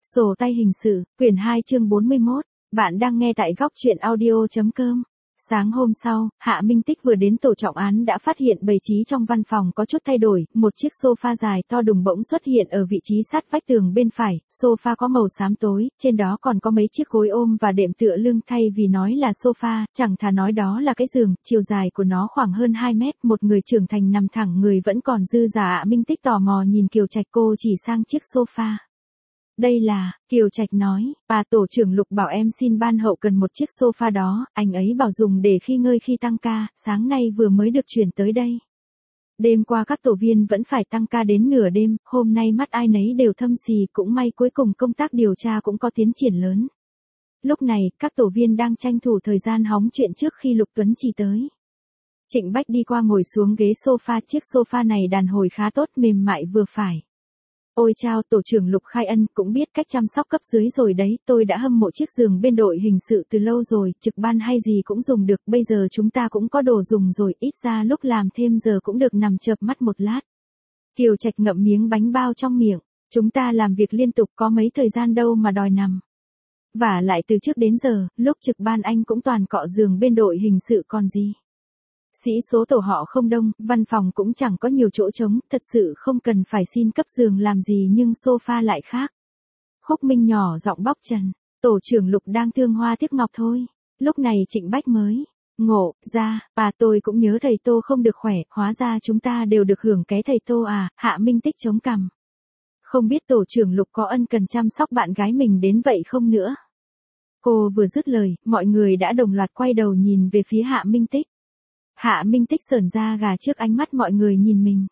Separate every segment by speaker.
Speaker 1: Sổ tay hình sự, quyển 2 chương 41. Bạn đang nghe tại góc truyện audio.com. Sáng hôm sau, Hạ Minh Tích vừa đến tổ trọng án đã phát hiện bày trí trong văn phòng có chút thay đổi, một chiếc sofa dài to đùng bỗng xuất hiện ở vị trí sát vách tường bên phải, sofa có màu xám tối, trên đó còn có mấy chiếc gối ôm và đệm tựa lưng thay vì nói là sofa, chẳng thà nói đó là cái giường, chiều dài của nó khoảng hơn 2 mét, một người trưởng thành nằm thẳng người vẫn còn dư giả. Hạ Minh Tích tò mò nhìn Kiều Trạch, cô chỉ sang chiếc sofa. Đây là, Kiều Trạch nói, bà tổ trưởng Lục bảo em xin ban hậu cần một chiếc sofa đó, anh ấy bảo dùng để khi ngơi khi tăng ca, sáng nay vừa mới được chuyển tới đây. Đêm qua các tổ viên vẫn phải tăng ca đến nửa đêm, hôm nay mắt ai nấy đều thâm xì, cũng may cuối cùng công tác điều tra cũng có tiến triển lớn. Lúc này, các tổ viên đang tranh thủ thời gian hóng chuyện trước khi Lục Tuấn Trì tới. Trịnh Bách đi qua ngồi xuống ghế sofa, chiếc sofa này đàn hồi khá tốt, mềm mại vừa phải. Ôi chao, tổ trưởng Lục Khai Ân cũng biết cách chăm sóc cấp dưới rồi đấy, tôi đã hâm mộ chiếc giường bên đội hình sự từ lâu rồi, trực ban hay gì cũng dùng được, bây giờ chúng ta cũng có đồ dùng rồi, ít ra lúc làm thêm giờ cũng được nằm chợp mắt một lát. Kiều Trạch ngậm miếng bánh bao trong miệng, chúng ta làm việc liên tục có mấy thời gian đâu mà đòi nằm. Vả lại từ trước đến giờ, lúc trực ban anh cũng toàn cọ giường bên đội hình sự còn gì. Sĩ số tổ họ không đông, văn phòng cũng chẳng có nhiều chỗ trống, thật sự không cần phải xin cấp giường làm gì, nhưng sofa lại khác. Khúc Minh nhỏ giọng bóc trần, tổ trưởng Lục đang thương hoa tiếc ngọc thôi. Lúc này Trịnh Bách mới ngộ ra, bà tôi cũng nhớ thầy Tô không được khỏe, hóa ra chúng ta đều được hưởng cái thầy Tô à. Hạ Minh Tích chống cằm. Không biết tổ trưởng Lục có ân cần chăm sóc bạn gái mình đến vậy không nữa. Cô vừa dứt lời, mọi người đã đồng loạt quay đầu nhìn về phía Hạ Minh Tích. Hạ Minh Tích sởn da gà trước ánh mắt mọi người nhìn mình.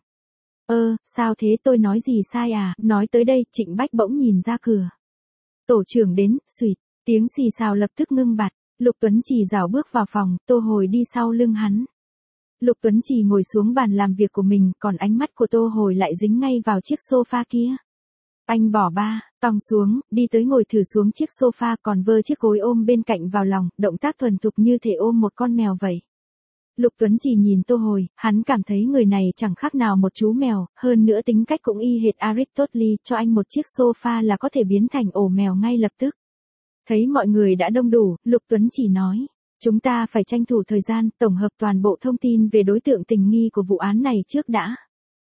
Speaker 1: Sao thế, tôi nói gì sai à? Nói tới đây, Trịnh Bách bỗng nhìn ra cửa. Tổ trưởng đến, xuỵt, tiếng xì xào lập tức ngưng bặt. Lục Tuấn Trì rảo bước vào phòng, Tô Hồi đi sau lưng hắn. Lục Tuấn Trì ngồi xuống bàn làm việc của mình, còn ánh mắt của Tô Hồi lại dính ngay vào chiếc sofa kia. Anh bỏ ba, còng xuống, đi tới ngồi thử xuống chiếc sofa, còn vơ chiếc gối ôm bên cạnh vào lòng, động tác thuần thục như thể ôm một con mèo vậy. Lục Tuấn Trì nhìn Tô Hồi, hắn cảm thấy người này chẳng khác nào một chú mèo, hơn nữa tính cách cũng y hệt Aristotle, cho anh một chiếc sofa là có thể biến thành ổ mèo ngay lập tức. Thấy mọi người đã đông đủ, Lục Tuấn Trì nói, chúng ta phải tranh thủ thời gian, tổng hợp toàn bộ thông tin về đối tượng tình nghi của vụ án này trước đã.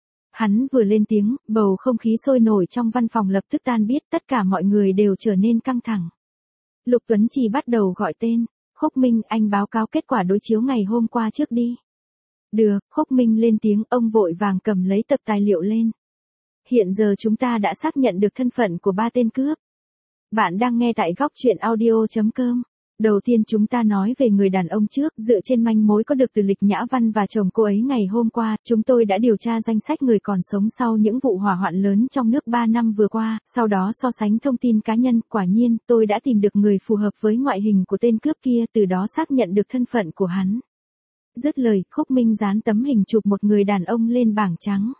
Speaker 1: Hắn vừa lên tiếng, bầu không khí sôi nổi trong văn phòng lập tức tan biết, tất cả mọi người đều trở nên căng thẳng. Lục Tuấn Trì bắt đầu gọi tên. Khúc Minh, anh báo cáo kết quả đối chiếu ngày hôm qua trước đi. Được, Khúc Minh lên tiếng, ông vội vàng cầm lấy tập tài liệu lên. Hiện giờ chúng ta đã xác nhận được thân phận của 3 tên cướp. Bạn đang nghe tại góc truyện audio.com. Đầu tiên chúng ta nói về người đàn ông trước, dựa trên manh mối có được từ Lịch Nhã Văn và chồng cô ấy ngày hôm qua, chúng tôi đã điều tra danh sách người còn sống sau những vụ hỏa hoạn lớn trong nước 3 năm vừa qua, sau đó so sánh thông tin cá nhân, quả nhiên, tôi đã tìm được người phù hợp với ngoại hình của tên cướp kia, từ đó xác nhận được thân phận của hắn. Dứt lời, Khúc Minh dán tấm hình chụp một người đàn ông lên bảng trắng.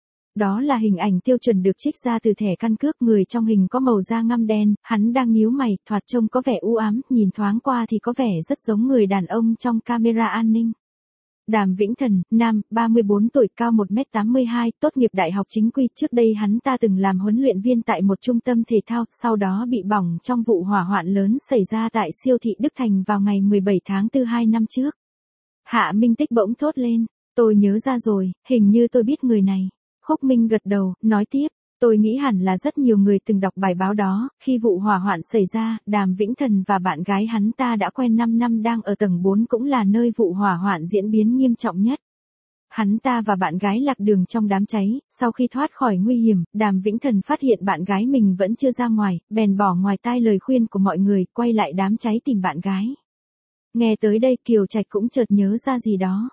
Speaker 1: Đó là hình ảnh tiêu chuẩn được trích ra từ thẻ căn cước, người trong hình có màu da ngăm đen, hắn đang nhíu mày, thoạt trông có vẻ u ám, nhìn thoáng qua thì có vẻ rất giống người đàn ông trong camera an ninh. Đàm Vĩnh Thần, nam, 34 tuổi, cao 1m82, tốt nghiệp đại học chính quy, trước đây hắn ta từng làm huấn luyện viên tại một trung tâm thể thao, sau đó bị bỏng trong vụ hỏa hoạn lớn xảy ra tại siêu thị Đức Thành vào ngày 17 tháng 4 2 năm trước. Hạ Minh Tích bỗng thốt lên, tôi nhớ ra rồi, hình như tôi biết người này. Khúc Minh gật đầu, nói tiếp, tôi nghĩ hẳn là rất nhiều người từng đọc bài báo đó, khi vụ hỏa hoạn xảy ra, Đàm Vĩnh Thần và bạn gái hắn ta đã quen 5 năm, đang ở tầng 4 cũng là nơi vụ hỏa hoạn diễn biến nghiêm trọng nhất. Hắn ta và bạn gái lạc đường trong đám cháy, sau khi thoát khỏi nguy hiểm, Đàm Vĩnh Thần phát hiện bạn gái mình vẫn chưa ra ngoài, bèn bỏ ngoài tai lời khuyên của mọi người, quay lại đám cháy tìm bạn gái. Nghe tới đây Kiều Trạch cũng chợt nhớ ra gì đó.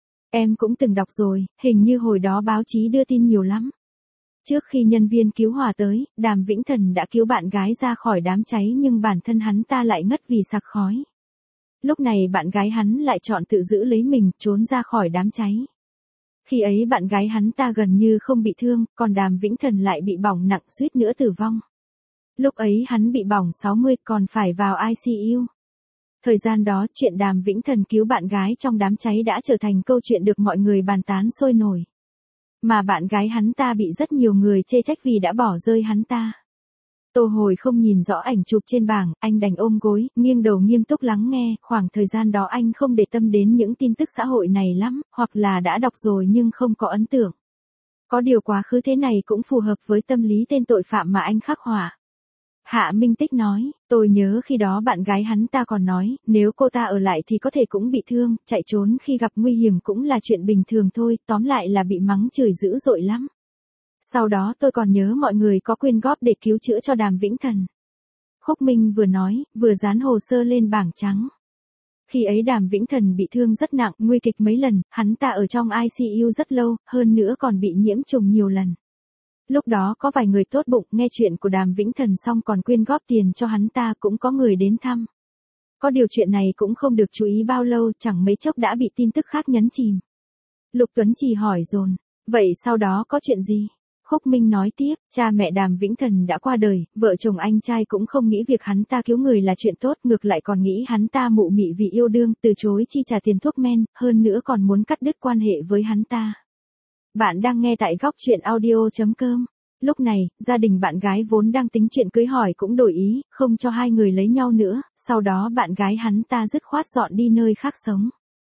Speaker 1: Em cũng từng đọc rồi, hình như hồi đó báo chí đưa tin nhiều lắm. Trước khi nhân viên cứu hỏa tới, Đàm Vĩnh Thần đã cứu bạn gái ra khỏi đám cháy nhưng bản thân hắn ta lại ngất vì sặc khói. Lúc này bạn gái hắn lại chọn tự giữ lấy mình, trốn ra khỏi đám cháy. Khi ấy bạn gái hắn ta gần như không bị thương, còn Đàm Vĩnh Thần lại bị bỏng nặng, suýt nữa tử vong. Lúc ấy hắn bị bỏng 60, còn phải vào ICU. Thời gian đó, chuyện Đàm Vĩnh Thần cứu bạn gái trong đám cháy đã trở thành câu chuyện được mọi người bàn tán sôi nổi. Mà bạn gái hắn ta bị rất nhiều người chê trách vì đã bỏ rơi hắn ta. Tô Hồi không nhìn rõ ảnh chụp trên bảng, anh đành ôm gối, nghiêng đầu nghiêm túc lắng nghe, khoảng thời gian đó anh không để tâm đến những tin tức xã hội này lắm, hoặc là đã đọc rồi nhưng không có ấn tượng. Có điều quá khứ thế này cũng phù hợp với tâm lý tên tội phạm mà anh khắc họa. Hạ Minh Tích nói, tôi nhớ khi đó bạn gái hắn ta còn nói, nếu cô ta ở lại thì có thể cũng bị thương, chạy trốn khi gặp nguy hiểm cũng là chuyện bình thường thôi, tóm lại là bị mắng chửi dữ dội lắm. Sau đó tôi còn nhớ mọi người có quyên góp để cứu chữa cho Đàm Vĩnh Thần. Khúc Minh vừa nói, vừa dán hồ sơ lên bảng trắng. Khi ấy Đàm Vĩnh Thần bị thương rất nặng, nguy kịch mấy lần, hắn ta ở trong ICU rất lâu, hơn nữa còn bị nhiễm trùng nhiều lần. Lúc đó có vài người tốt bụng nghe chuyện của Đàm Vĩnh Thần xong còn quyên góp tiền cho hắn ta, cũng có người đến thăm. Có điều chuyện này cũng không được chú ý bao lâu, chẳng mấy chốc đã bị tin tức khác nhấn chìm. Lục Tuấn Trì hỏi dồn, vậy sau đó có chuyện gì? Khúc Minh nói tiếp, cha mẹ Đàm Vĩnh Thần đã qua đời, vợ chồng anh trai cũng không nghĩ việc hắn ta cứu người là chuyện tốt, ngược lại còn nghĩ hắn ta mụ mị vì yêu đương, từ chối chi trả tiền thuốc men, hơn nữa còn muốn cắt đứt quan hệ với hắn ta. Bạn đang nghe tại góc truyện audio.com. Lúc này, gia đình bạn gái vốn đang tính chuyện cưới hỏi cũng đổi ý, không cho hai người lấy nhau nữa, sau đó bạn gái hắn ta dứt khoát dọn đi nơi khác sống.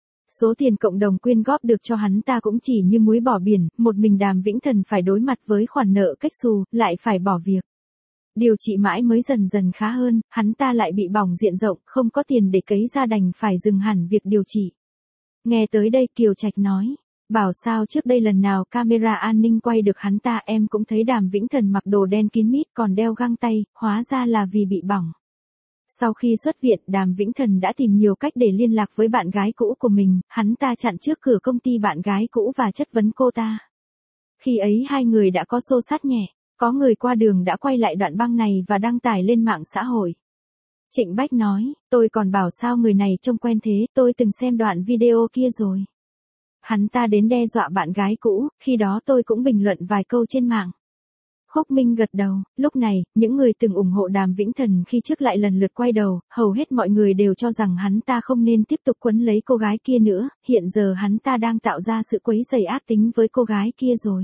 Speaker 1: Số tiền cộng đồng quyên góp được cho hắn ta cũng chỉ như muối bỏ biển, một mình Đàm Vĩnh Thần phải đối mặt với khoản nợ cách xù, lại phải bỏ việc. Điều trị mãi mới dần dần khá hơn, hắn ta lại bị bỏng diện rộng, không có tiền để cấy ra đành phải dừng hẳn việc điều trị. Nghe tới đây Kiều Trạch nói, bảo sao trước đây lần nào camera an ninh quay được hắn ta em cũng thấy Đàm Vĩnh Thần mặc đồ đen kín mít còn đeo găng tay, hóa ra là vì bị bỏng. Sau khi xuất viện, Đàm Vĩnh Thần đã tìm nhiều cách để liên lạc với bạn gái cũ của mình, hắn ta chặn trước cửa công ty bạn gái cũ và chất vấn cô ta. Khi ấy hai người đã có xô xát nhẹ, có người qua đường đã quay lại đoạn băng này và đăng tải lên mạng xã hội. Trịnh Bách nói, tôi còn bảo sao người này trông quen thế, tôi từng xem đoạn video kia rồi. Hắn ta đến đe dọa bạn gái cũ, khi đó tôi cũng bình luận vài câu trên mạng. Khúc Minh gật đầu, lúc này, những người từng ủng hộ Đàm Vĩnh Thần khi trước lại lần lượt quay đầu, hầu hết mọi người đều cho rằng hắn ta không nên tiếp tục quấn lấy cô gái kia nữa, hiện giờ hắn ta đang tạo ra sự quấy rầy ác tính với cô gái kia rồi.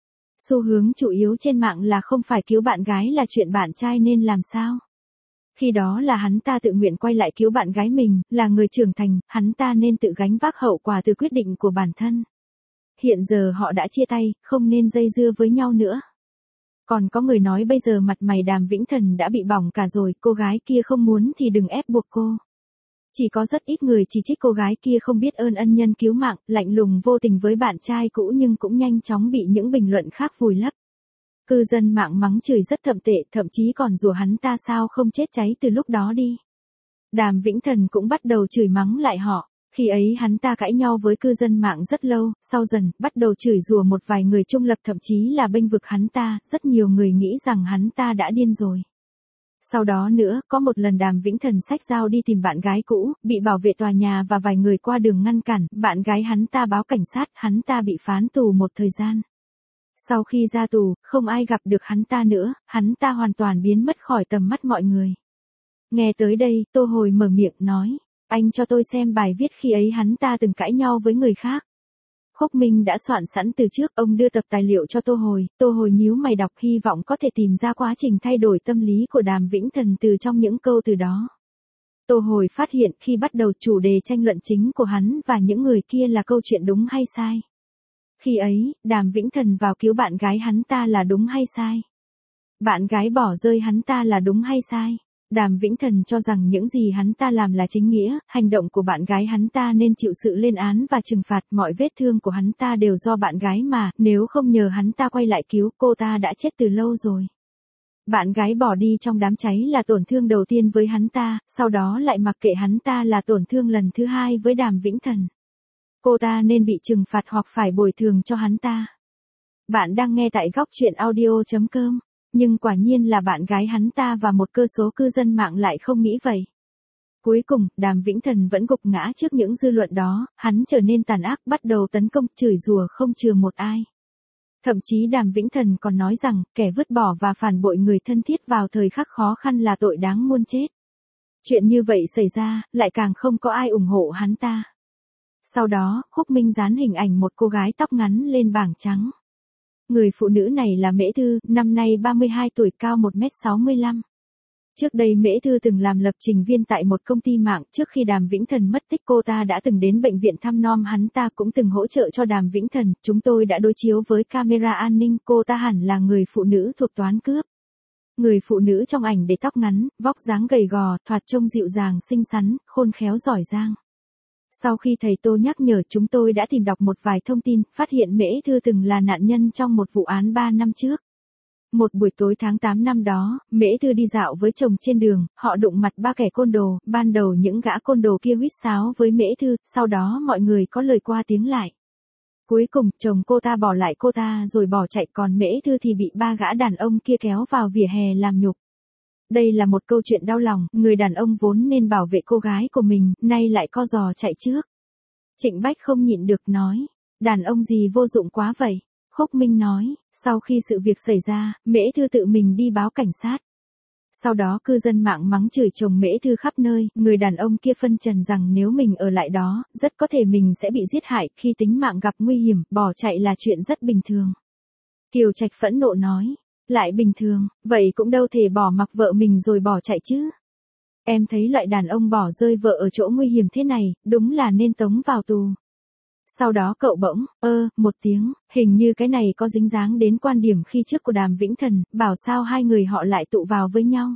Speaker 1: Xu hướng chủ yếu trên mạng là không phải cứu bạn gái là chuyện bạn trai nên làm sao. Khi đó là hắn ta tự nguyện quay lại cứu bạn gái mình, là người trưởng thành, hắn ta nên tự gánh vác hậu quả từ quyết định của bản thân. Hiện giờ họ đã chia tay, không nên dây dưa với nhau nữa. Còn có người nói bây giờ mặt mày Đàm Vĩnh Thần đã bị bỏng cả rồi, cô gái kia không muốn thì đừng ép buộc cô. Chỉ có rất ít người chỉ trích cô gái kia không biết ơn ân nhân cứu mạng, lạnh lùng vô tình với bạn trai cũ nhưng cũng nhanh chóng bị những bình luận khác vùi lấp. Cư dân mạng mắng chửi rất thậm tệ, thậm chí còn rủa hắn ta sao không chết cháy từ lúc đó đi. Đàm Vĩnh Thần cũng bắt đầu chửi mắng lại họ. Khi ấy hắn ta cãi nhau với cư dân mạng rất lâu, sau dần, bắt đầu chửi rủa một vài người trung lập thậm chí là bênh vực hắn ta, rất nhiều người nghĩ rằng hắn ta đã điên rồi. Sau đó nữa, có một lần Đàm Vĩnh Thần xách dao đi tìm bạn gái cũ, bị bảo vệ tòa nhà và vài người qua đường ngăn cản, bạn gái hắn ta báo cảnh sát, hắn ta bị phán tù một thời gian. Sau khi ra tù, không ai gặp được hắn ta nữa, hắn ta hoàn toàn biến mất khỏi tầm mắt mọi người. Nghe tới đây, Tô Hồi mở miệng nói, anh cho tôi xem bài viết khi ấy hắn ta từng cãi nhau với người khác. Khúc Minh đã soạn sẵn từ trước, ông đưa tập tài liệu cho Tô Hồi nhíu mày đọc hy vọng có thể tìm ra quá trình thay đổi tâm lý của Đàm Vĩnh Thần từ trong những câu từ đó. Tô Hồi phát hiện khi bắt đầu chủ đề tranh luận chính của hắn và những người kia là câu chuyện đúng hay sai. Khi ấy, Đàm Vĩnh Thần vào cứu bạn gái hắn ta là đúng hay sai? Bạn gái bỏ rơi hắn ta là đúng hay sai? Đàm Vĩnh Thần cho rằng những gì hắn ta làm là chính nghĩa, hành động của bạn gái hắn ta nên chịu sự lên án và trừng phạt, mọi vết thương của hắn ta đều do bạn gái mà, nếu không nhờ hắn ta quay lại cứu, cô ta đã chết từ lâu rồi. Bạn gái bỏ đi trong đám cháy là tổn thương đầu tiên với hắn ta, sau đó lại mặc kệ hắn ta là tổn thương lần thứ hai với Đàm Vĩnh Thần. Cô ta nên bị trừng phạt hoặc phải bồi thường cho hắn ta. Bạn đang nghe tại góc truyện audio.com. Nhưng quả nhiên là bạn gái hắn ta và một cơ số cư dân mạng lại không nghĩ vậy. Cuối cùng, Đàm Vĩnh Thần vẫn gục ngã trước những dư luận đó, hắn trở nên tàn ác, bắt đầu tấn công, chửi rủa không chừa một ai. Thậm chí Đàm Vĩnh Thần còn nói rằng, kẻ vứt bỏ và phản bội người thân thiết vào thời khắc khó khăn là tội đáng muôn chết. Chuyện như vậy xảy ra, lại càng không có ai ủng hộ hắn ta. Sau đó, Khúc Minh dán hình ảnh một cô gái tóc ngắn lên bảng trắng. Người phụ nữ này là Mễ Thư, năm nay 32 tuổi, cao 1m65. Trước đây Mễ Thư từng làm lập trình viên tại một công ty mạng, trước khi Đàm Vĩnh Thần mất tích cô ta đã từng đến bệnh viện thăm nom hắn ta, cũng từng hỗ trợ cho Đàm Vĩnh Thần, chúng tôi đã đối chiếu với camera an ninh, cô ta hẳn là người phụ nữ thuộc toán cướp. Người phụ nữ trong ảnh để tóc ngắn, vóc dáng gầy gò, thoạt trông dịu dàng xinh xắn, khôn khéo giỏi giang. Sau khi thầy Tô nhắc nhở chúng tôi đã tìm đọc một vài thông tin, phát hiện Mễ Thư từng là nạn nhân trong một vụ án 3 năm trước. Một buổi tối tháng 8 năm đó, Mễ Thư đi dạo với chồng trên đường, họ đụng mặt 3 kẻ côn đồ, ban đầu những gã côn đồ kia huýt sáo với Mễ Thư, sau đó mọi người có lời qua tiếng lại. Cuối cùng, chồng cô ta bỏ lại cô ta rồi bỏ chạy, còn Mễ Thư thì bị 3 gã đàn ông kia kéo vào vỉa hè làm nhục. Đây là một câu chuyện đau lòng, người đàn ông vốn nên bảo vệ cô gái của mình, nay lại co giò chạy trước. Trịnh Bách không nhịn được nói, đàn ông gì vô dụng quá vậy. Khúc Minh nói, sau khi sự việc xảy ra, Mễ Thư tự mình đi báo cảnh sát. Sau đó cư dân mạng mắng chửi chồng Mễ Thư khắp nơi, người đàn ông kia phân trần rằng nếu mình ở lại đó, rất có thể mình sẽ bị giết hại, khi tính mạng gặp nguy hiểm, bỏ chạy là chuyện rất bình thường. Kiều Trạch phẫn nộ nói, lại bình thường, vậy cũng đâu thể bỏ mặc vợ mình rồi bỏ chạy chứ. Em thấy loại đàn ông bỏ rơi vợ ở chỗ nguy hiểm thế này, đúng là nên tống vào tù. Sau đó cậu bỗng, một tiếng, hình như cái này có dính dáng đến quan điểm khi trước của Đàm Vĩnh Thần, bảo sao hai người họ lại tụ vào với nhau.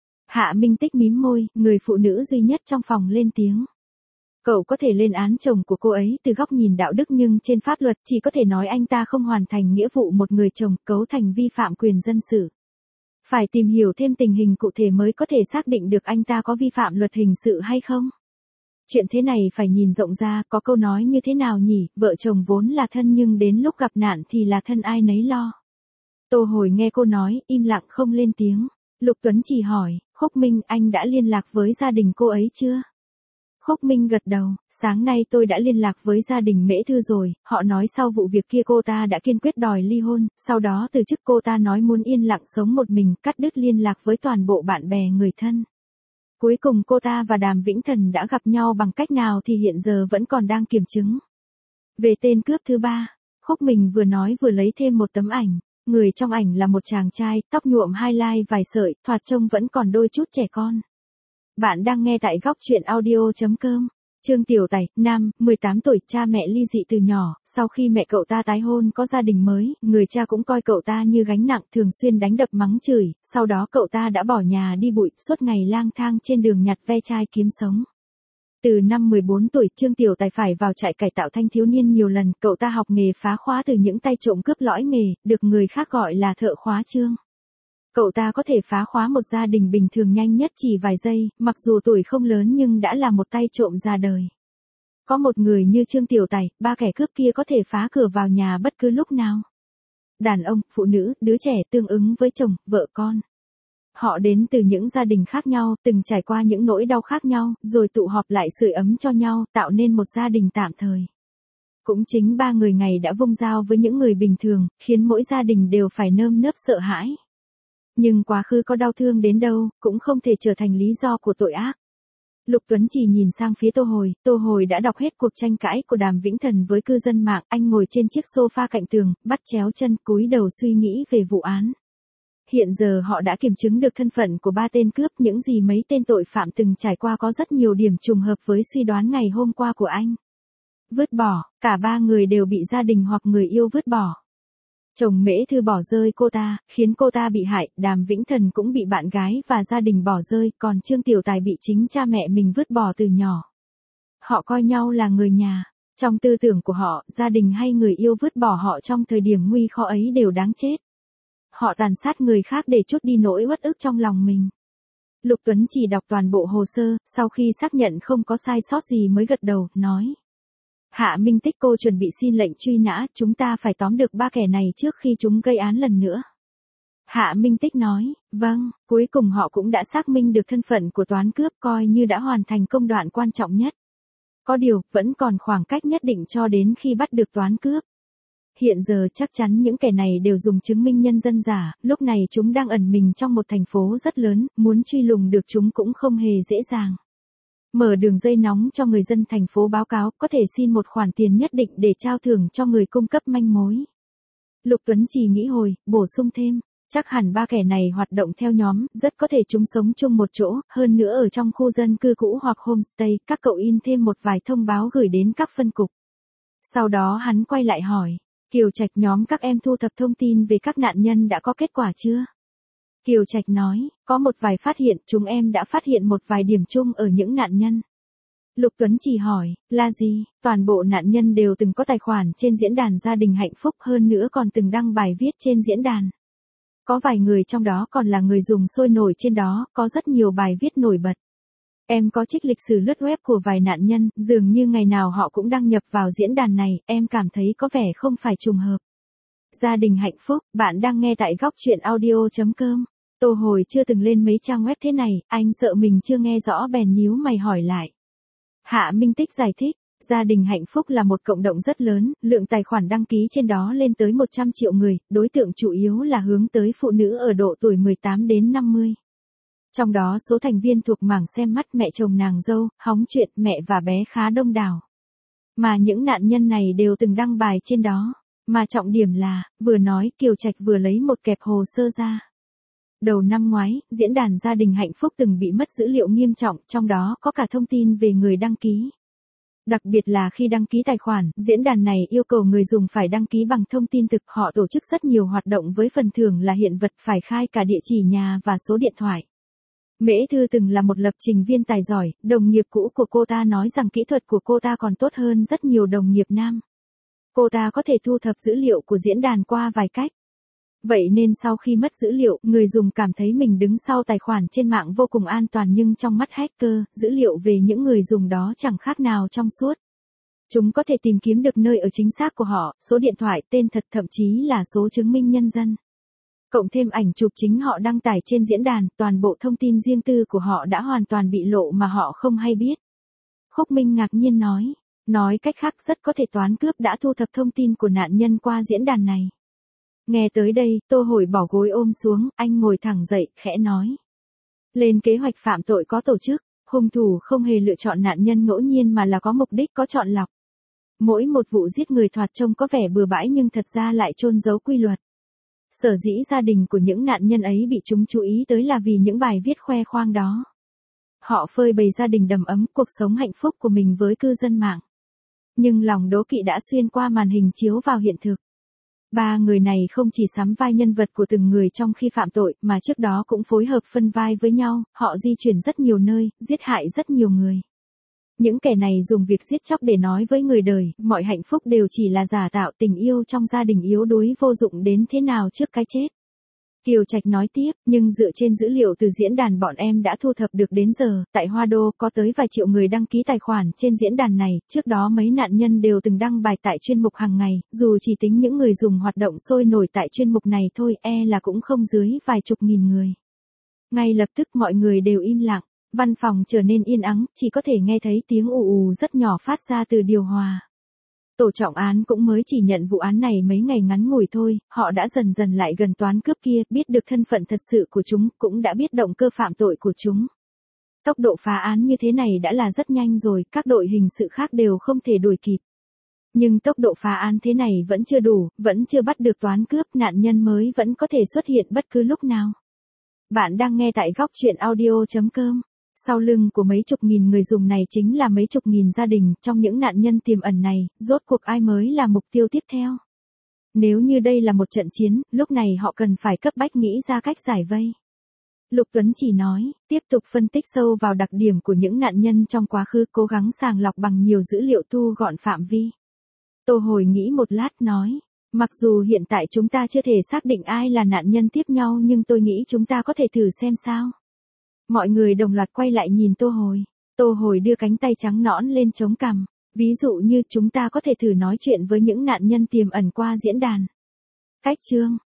Speaker 1: Hạ Minh Tích mím môi, người phụ nữ duy nhất trong phòng lên tiếng. Cậu có thể lên án chồng của cô ấy từ góc nhìn đạo đức, nhưng trên pháp luật chỉ có thể nói anh ta không hoàn thành nghĩa vụ một người chồng, cấu thành vi phạm quyền dân sự. Phải tìm hiểu thêm tình hình cụ thể mới có thể xác định được anh ta có vi phạm luật hình sự hay không. Chuyện thế này phải nhìn rộng ra, có câu nói như thế nào nhỉ, vợ chồng vốn là thân nhưng đến lúc gặp nạn thì là thân ai nấy lo. Tô Hồi nghe cô nói, im lặng không lên tiếng. Lục Tuấn chỉ hỏi, Khúc Minh, anh đã liên lạc với gia đình cô ấy chưa? Khúc Minh gật đầu, sáng nay tôi đã liên lạc với gia đình Mễ Thư rồi, họ nói sau vụ việc kia cô ta đã kiên quyết đòi ly hôn, sau đó từ chức, cô ta nói muốn yên lặng sống một mình, cắt đứt liên lạc với toàn bộ bạn bè người thân. Cuối cùng cô ta và Đàm Vĩnh Thần đã gặp nhau bằng cách nào thì hiện giờ vẫn còn đang kiểm chứng. Về tên cướp thứ 3, Khúc Minh vừa nói vừa lấy thêm một tấm ảnh. Người trong ảnh là một chàng trai, tóc nhuộm highlight vài sợi, thoạt trông vẫn còn đôi chút trẻ con. Bạn đang nghe tại góc truyện audio.com. Trương Tiểu Tài, nam, 18 tuổi, cha mẹ ly dị từ nhỏ, sau khi mẹ cậu ta tái hôn có gia đình mới, người cha cũng coi cậu ta như gánh nặng, thường xuyên đánh đập mắng chửi, sau đó cậu ta đã bỏ nhà đi bụi, suốt ngày lang thang trên đường nhặt ve chai kiếm sống. Từ năm 14 tuổi, Trương Tiểu Tài phải vào trại cải tạo thanh thiếu niên nhiều lần, cậu ta học nghề phá khóa từ những tay trộm cướp lõi nghề, được người khác gọi là thợ khóa Trương. Cậu ta có thể phá khóa một gia đình bình thường nhanh nhất chỉ vài giây, mặc dù tuổi không lớn nhưng đã là một tay trộm ra đời. Có một người như Trương Tiểu Tài, 3 kẻ cướp kia có thể phá cửa vào nhà bất cứ lúc nào. Đàn ông, phụ nữ, đứa trẻ tương ứng với chồng, vợ con. Họ đến từ những gia đình khác nhau, từng trải qua những nỗi đau khác nhau, rồi tụ họp lại sưởi ấm cho nhau, tạo nên một gia đình tạm thời. Cũng chính 3 người này đã vung dao với những người bình thường, khiến mỗi gia đình đều phải nơm nớp sợ hãi. Nhưng quá khứ có đau thương đến đâu, cũng không thể trở thành lý do của tội ác. Lục Tuấn chỉ nhìn sang phía Tô Hồi đã đọc hết cuộc tranh cãi của Đàm Vĩnh Thần với cư dân mạng, anh ngồi trên chiếc sofa cạnh tường, bắt chéo chân, cúi đầu suy nghĩ về vụ án. Hiện giờ họ đã kiểm chứng được thân phận của 3 tên cướp, những gì mấy tên tội phạm từng trải qua có rất nhiều điểm trùng hợp với suy đoán ngày hôm qua của anh. Vứt bỏ, cả 3 người đều bị gia đình hoặc người yêu vứt bỏ. Chồng Mễ Thư bỏ rơi cô ta, khiến cô ta bị hại, Đàm Vĩnh Thần cũng bị bạn gái và gia đình bỏ rơi, còn Trương Tiểu Tài bị chính cha mẹ mình vứt bỏ từ nhỏ. Họ coi nhau là người nhà, trong tư tưởng của họ, gia đình hay người yêu vứt bỏ họ trong thời điểm nguy khó ấy đều đáng chết. Họ tàn sát người khác để trút đi nỗi uất ức trong lòng mình. Lục Tuấn chỉ đọc toàn bộ hồ sơ, sau khi xác nhận không có sai sót gì mới gật đầu, nói. Hạ Minh Tích, cô chuẩn bị xin lệnh truy nã, chúng ta phải tóm được 3 kẻ này trước khi chúng gây án lần nữa. Hạ Minh Tích nói, vâng, cuối cùng họ cũng đã xác minh được thân phận của toán cướp, coi như đã hoàn thành công đoạn quan trọng nhất. Có điều, vẫn còn khoảng cách nhất định cho đến khi bắt được toán cướp. Hiện giờ chắc chắn những kẻ này đều dùng chứng minh nhân dân giả, lúc này chúng đang ẩn mình trong một thành phố rất lớn, muốn truy lùng được chúng cũng không hề dễ dàng. Mở đường dây nóng cho người dân thành phố báo cáo, có thể xin một khoản tiền nhất định để trao thưởng cho người cung cấp manh mối. Lục Tuấn Trì nghĩ hồi, bổ sung thêm. Chắc hẳn ba kẻ này hoạt động theo nhóm, rất có thể chúng sống chung một chỗ, hơn nữa ở trong khu dân cư cũ hoặc homestay, các cậu in thêm một vài thông báo gửi đến các phân cục. Sau đó hắn quay lại hỏi, Kiều Trạch, nhóm các em thu thập thông tin về các nạn nhân đã có kết quả chưa? Kiều Trạch nói, có một vài phát hiện, chúng em đã phát hiện một vài điểm chung ở những nạn nhân. Lục Tuấn Trì hỏi, là gì? Toàn bộ nạn nhân đều từng có tài khoản trên diễn đàn Gia đình Hạnh Phúc, hơn nữa còn từng đăng bài viết trên diễn đàn. Có vài người trong đó còn là người dùng sôi nổi trên đó, có rất nhiều bài viết nổi bật. Em có trích lịch sử lướt web của vài nạn nhân, dường như ngày nào họ cũng đăng nhập vào diễn đàn này, em cảm thấy có vẻ không phải trùng hợp. Gia đình Hạnh Phúc, bạn đang nghe tại góc truyện audio.com. Tô Hồi chưa từng lên mấy trang web thế này, anh sợ mình chưa nghe rõ bèn nhíu mày hỏi lại. Hạ Minh Tích giải thích, Gia đình Hạnh Phúc là một cộng đồng rất lớn, lượng tài khoản đăng ký trên đó lên tới 100 triệu người, đối tượng chủ yếu là hướng tới phụ nữ ở độ tuổi 18 đến 50. Trong đó số thành viên thuộc mảng xem mắt, mẹ chồng nàng dâu, hóng chuyện, mẹ và bé khá đông đảo. Mà những nạn nhân này đều từng đăng bài trên đó. Mà trọng điểm là, vừa nói Kiều Trạch vừa lấy một kẹp hồ sơ ra. Đầu năm ngoái, diễn đàn Gia đình Hạnh Phúc từng bị mất dữ liệu nghiêm trọng, trong đó có cả thông tin về người đăng ký. Đặc biệt là khi đăng ký tài khoản, diễn đàn này yêu cầu người dùng phải đăng ký bằng thông tin thực. Họ tổ chức rất nhiều hoạt động với phần thưởng là hiện vật, phải khai cả địa chỉ nhà và số điện thoại. Mễ Thư từng là một lập trình viên tài giỏi, đồng nghiệp cũ của cô ta nói rằng kỹ thuật của cô ta còn tốt hơn rất nhiều đồng nghiệp nam. Cô ta có thể thu thập dữ liệu của diễn đàn qua vài cách. Vậy nên sau khi mất dữ liệu, người dùng cảm thấy mình đứng sau tài khoản trên mạng vô cùng an toàn, nhưng trong mắt hacker, dữ liệu về những người dùng đó chẳng khác nào trong suốt. Chúng có thể tìm kiếm được nơi ở chính xác của họ, số điện thoại, tên thật, thậm chí là số chứng minh nhân dân. Cộng thêm ảnh chụp chính họ đăng tải trên diễn đàn, toàn bộ thông tin riêng tư của họ đã hoàn toàn bị lộ mà họ không hay biết. Khúc Minh ngạc nhiên nói. Nói cách khác, rất có thể toán cướp đã thu thập thông tin của nạn nhân qua diễn đàn này. Nghe tới đây, Tô Hồi bỏ gối ôm xuống, anh ngồi thẳng dậy, khẽ nói. Lên kế hoạch phạm tội có tổ chức, hung thủ không hề lựa chọn nạn nhân ngẫu nhiên mà là có mục đích, có chọn lọc. Mỗi một vụ giết người thoạt trông có vẻ bừa bãi nhưng thật ra lại chôn giấu quy luật. Sở dĩ gia đình của những nạn nhân ấy bị chúng chú ý tới là vì những bài viết khoe khoang đó. Họ phơi bày gia đình đầm ấm, cuộc sống hạnh phúc của mình với cư dân mạng. Nhưng lòng đố kỵ đã xuyên qua màn hình chiếu vào hiện thực. Ba người này không chỉ sắm vai nhân vật của từng người trong khi phạm tội, mà trước đó cũng phối hợp phân vai với nhau, họ di chuyển rất nhiều nơi, giết hại rất nhiều người. Những kẻ này dùng việc giết chóc để nói với người đời, mọi hạnh phúc đều chỉ là giả tạo, tình yêu trong gia đình yếu đuối vô dụng đến thế nào trước cái chết. Kiều Trạch nói tiếp, nhưng dựa trên dữ liệu từ diễn đàn bọn em đã thu thập được đến giờ, tại Hoa Đô có tới vài triệu người đăng ký tài khoản trên diễn đàn này, trước đó mấy nạn nhân đều từng đăng bài tại chuyên mục hàng ngày, dù chỉ tính những người dùng hoạt động sôi nổi tại chuyên mục này thôi, là cũng không dưới vài chục nghìn người. Ngay lập tức mọi người đều im lặng, văn phòng trở nên yên ắng, chỉ có thể nghe thấy tiếng ù ù rất nhỏ phát ra từ điều hòa. Tổ trọng án cũng mới chỉ nhận vụ án này mấy ngày ngắn ngủi thôi, họ đã dần dần lại gần toán cướp kia, biết được thân phận thật sự của chúng, cũng đã biết động cơ phạm tội của chúng. Tốc độ phá án như thế này đã là rất nhanh rồi, các đội hình sự khác đều không thể đuổi kịp. Nhưng tốc độ phá án thế này vẫn chưa đủ, vẫn chưa bắt được toán cướp, nạn nhân mới vẫn có thể xuất hiện bất cứ lúc nào. Bạn đang nghe tại góc truyện audio.com. Sau lưng của mấy chục nghìn người dùng này chính là mấy chục nghìn gia đình, trong những nạn nhân tiềm ẩn này, rốt cuộc ai mới là mục tiêu tiếp theo? Nếu như đây là một trận chiến, lúc này họ cần phải cấp bách nghĩ ra cách giải vây. Lục Tuấn chỉ nói, tiếp tục phân tích sâu vào đặc điểm của những nạn nhân trong quá khứ, cố gắng sàng lọc bằng nhiều dữ liệu, thu gọn phạm vi. Tô Hồi nghĩ một lát nói, mặc dù hiện tại chúng ta chưa thể xác định ai là nạn nhân tiếp nhau, nhưng tôi nghĩ chúng ta có thể thử xem sao. Mọi người đồng loạt quay lại nhìn Tô Hồi. Tô Hồi đưa cánh tay trắng nõn lên chống cằm. Ví dụ như chúng ta có thể thử nói chuyện với những nạn nhân tiềm ẩn qua diễn đàn. Cách chương.